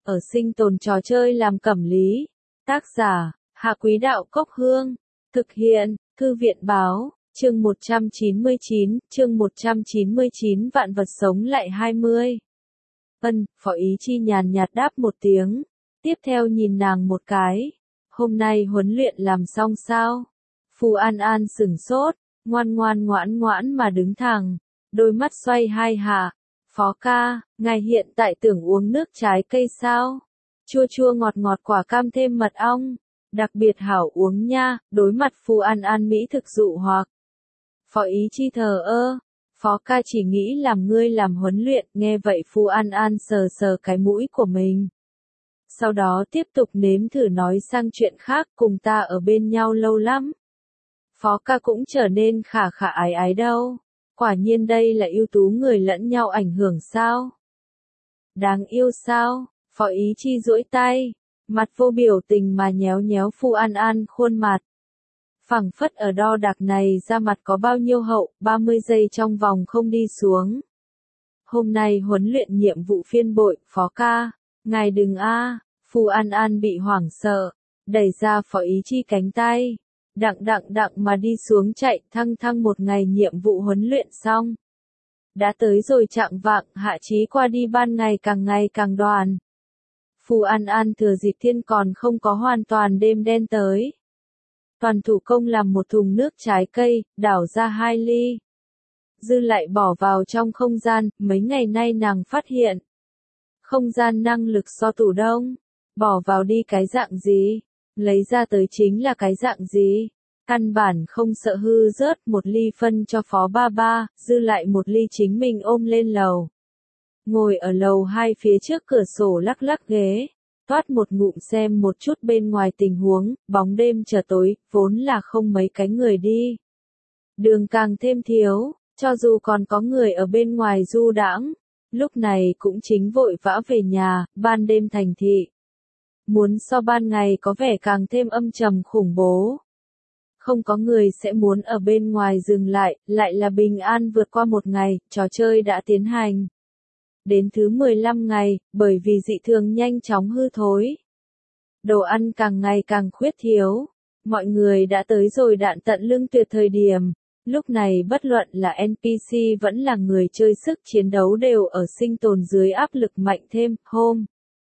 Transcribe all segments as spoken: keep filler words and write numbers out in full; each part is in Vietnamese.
ở sinh tồn trò chơi làm cẩm lý. Tác giả, Hạ Quý Đạo Cốc Hương. Thực hiện, Thư viện Báo, chương một trăm chín mươi chín, chương một trăm chín mươi chín vạn vật sống lại hai mươi. Ân, Phó Ý Chi nhàn nhạt đáp một tiếng, tiếp theo nhìn nàng một cái. Hôm nay huấn luyện làm xong sao? Phù An An sửng sốt, ngoan ngoan ngoãn ngoãn mà đứng thẳng, đôi mắt xoay hai hạ. Phó ca, ngài hiện tại tưởng uống nước trái cây sao? Chua chua ngọt ngọt quả cam thêm mật ong, đặc biệt hảo uống nha. Đối mặt Phù An An mỹ thực dụ hoặc. Phó Ý Chi thờ ơ, Phó ca chỉ nghĩ làm ngươi làm huấn luyện. Nghe vậy Phù An An sờ sờ cái mũi của mình. Sau đó tiếp tục nếm thử nói sang chuyện khác, cùng ta ở bên nhau lâu lắm. Phó ca cũng trở nên khả khả ái ái đâu. Quả nhiên đây là ưu tú người lẫn nhau ảnh hưởng sao? Đáng yêu sao? Phó Ý Chi duỗi tay, mặt vô biểu tình mà nhéo nhéo Phù An An khuôn mặt. Phẳng phất ở đo đạc này ra mặt có bao nhiêu hậu, ba mươi giây trong vòng không đi xuống. Hôm nay huấn luyện nhiệm vụ phiên bội, Phó ca, ngài đừng a. Phù An An bị hoảng sợ, đẩy ra Phó Ý Chi cánh tay. Đặng đặng đặng mà đi xuống chạy, thăng thăng một ngày nhiệm vụ huấn luyện xong. Đã tới rồi chạng vạng, hạ chí qua đi ban ngày càng ngày càng đoàn. Phù An An thừa dịp thiên còn không có hoàn toàn đêm đen tới. Toàn thủ công làm một thùng nước trái cây, đảo ra hai ly. Dư lại bỏ vào trong không gian, mấy ngày nay nàng phát hiện. Không gian năng lực so tủ đông, bỏ vào đi cái dạng gì, lấy ra tới chính là cái dạng gì. Căn bản không sợ hư rớt, một ly phân cho Phó ba ba, dư lại một ly chính mình ôm lên lầu. Ngồi ở lầu hai phía trước cửa sổ lắc lắc ghế, toát một ngụm xem một chút bên ngoài tình huống. Bóng đêm trở tối, vốn là không mấy cái người đi. Đường càng thêm thiếu, cho dù còn có người ở bên ngoài du đãng, lúc này cũng chính vội vã về nhà. Ban đêm thành thị, muốn so ban ngày có vẻ càng thêm âm trầm khủng bố. Không có người sẽ muốn ở bên ngoài dừng lại, lại là bình an vượt qua một ngày. Trò chơi đã tiến hành đến thứ mười lăm ngày, bởi vì dị thường nhanh chóng hư thối. Đồ ăn càng ngày càng khuyết thiếu. Mọi người đã tới rồi đạn tận lưng tuyệt thời điểm. Lúc này bất luận là en pê xê vẫn là người chơi sức chiến đấu đều ở sinh tồn dưới áp lực mạnh thêm. Hôm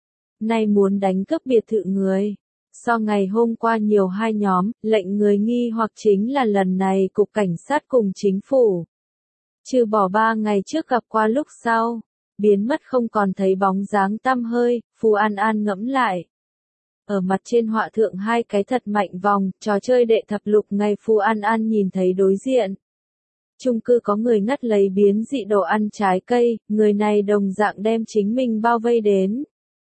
nay muốn đánh cướp biệt thự người. So ngày hôm qua nhiều hai nhóm, lệnh người nghi hoặc chính là lần này cục cảnh sát cùng chính phủ. Trừ bỏ ba ngày trước gặp qua lúc sau, biến mất không còn thấy bóng dáng tăm hơi. Phù An An ngẫm lại. Ở mặt trên họa thượng hai cái thật mạnh vòng, trò chơi đệ thập lục ngày. Phù An An nhìn thấy đối diện. Chung cư có người ngắt lấy biến dị đồ ăn trái cây, người này đồng dạng đem chính mình bao vây đến.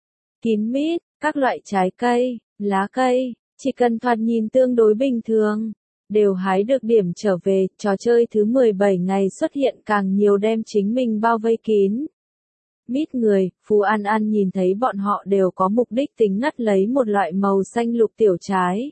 Kín mít, các loại trái cây, lá cây, chỉ cần thoạt nhìn tương đối bình thường, đều hái được điểm trở về. Trò chơi thứ mười bảy ngày xuất hiện càng nhiều đem chính mình bao vây kín. Mít người, Phù An An nhìn thấy bọn họ đều có mục đích tính ngắt lấy một loại màu xanh lục tiểu trái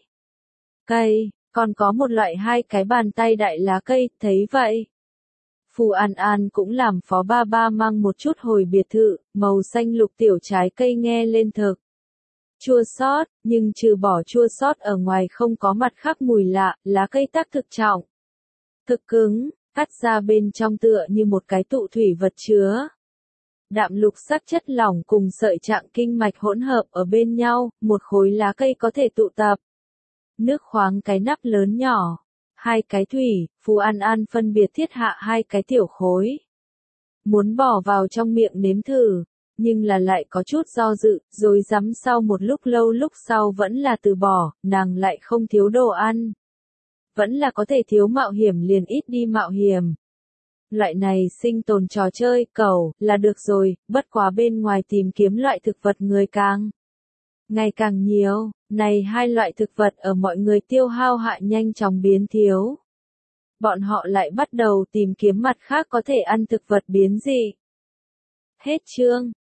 cây, còn có một loại hai cái bàn tay đại lá cây. Thấy vậy, Phù An An cũng làm Phó ba ba mang một chút hồi biệt thự. Màu xanh lục tiểu trái cây nghe lên thực chua xót, nhưng trừ bỏ chua xót ở ngoài không có mặt khác mùi lạ. Lá cây tác thực trọng, thực cứng, cắt ra bên trong tựa như một cái tụ thủy vật chứa. Đạm lục sắc chất lỏng cùng sợi trạng kinh mạch hỗn hợp ở bên nhau, một khối lá cây có thể tụ tập. Nước khoáng cái nắp lớn nhỏ, hai cái thủy. Phù An An phân biệt thiết hạ hai cái tiểu khối. Muốn bỏ vào trong miệng nếm thử, nhưng là lại có chút do dự, rồi rắm sau một lúc lâu lúc sau vẫn là từ bỏ. Nàng lại không thiếu đồ ăn, vẫn là có thể thiếu mạo hiểm liền ít đi mạo hiểm. Loại này sinh tồn trò chơi, cẩu, là được rồi. Bất quá bên ngoài tìm kiếm loại thực vật người càng ngày càng nhiều. Này hai loại thực vật ở mọi người tiêu hao hạ nhanh chóng biến thiếu. Bọn họ lại bắt đầu tìm kiếm mặt khác có thể ăn thực vật biến dị. Hết chương.